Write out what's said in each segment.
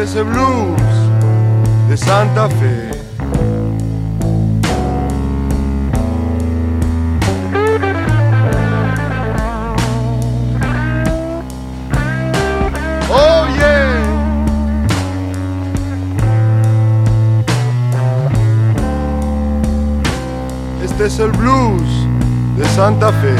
Este es el blues de Santa Fe. Oh yeah. Este es el blues de Santa Fe.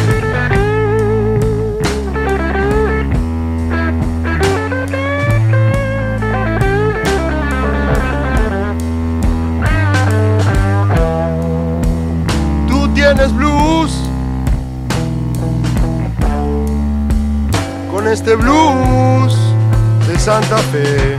Tienes blues con este blues de Santa Fe.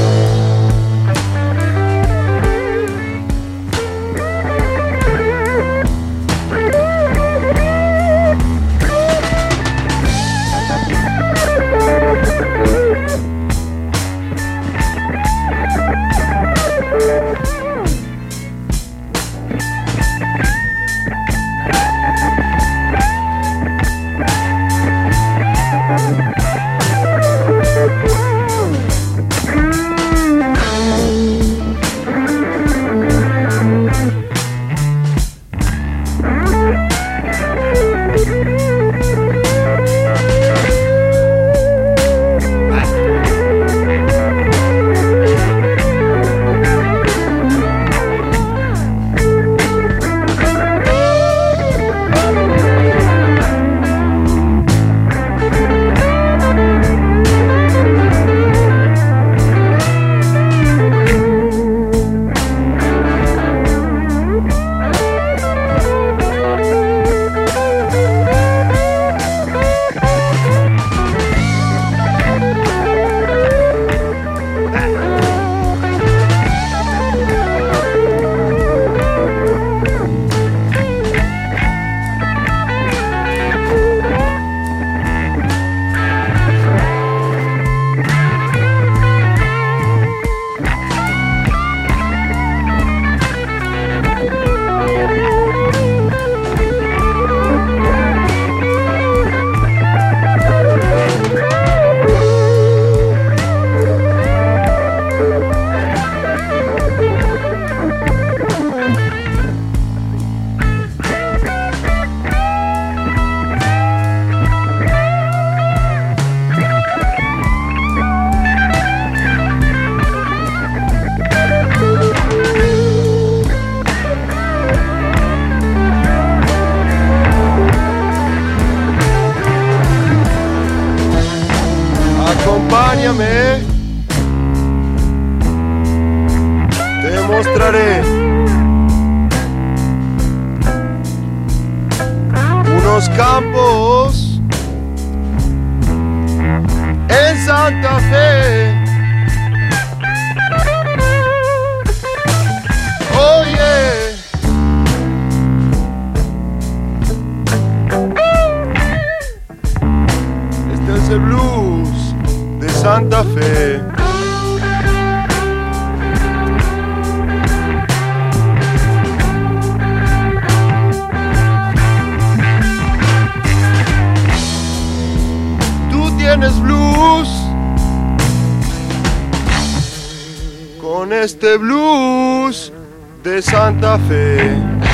Acompáñame, te mostraré unos campos en Santa Fe. Oh yeah. Este es el blues de Santa Fe. Tú tienes blues con este blues de Santa Fe.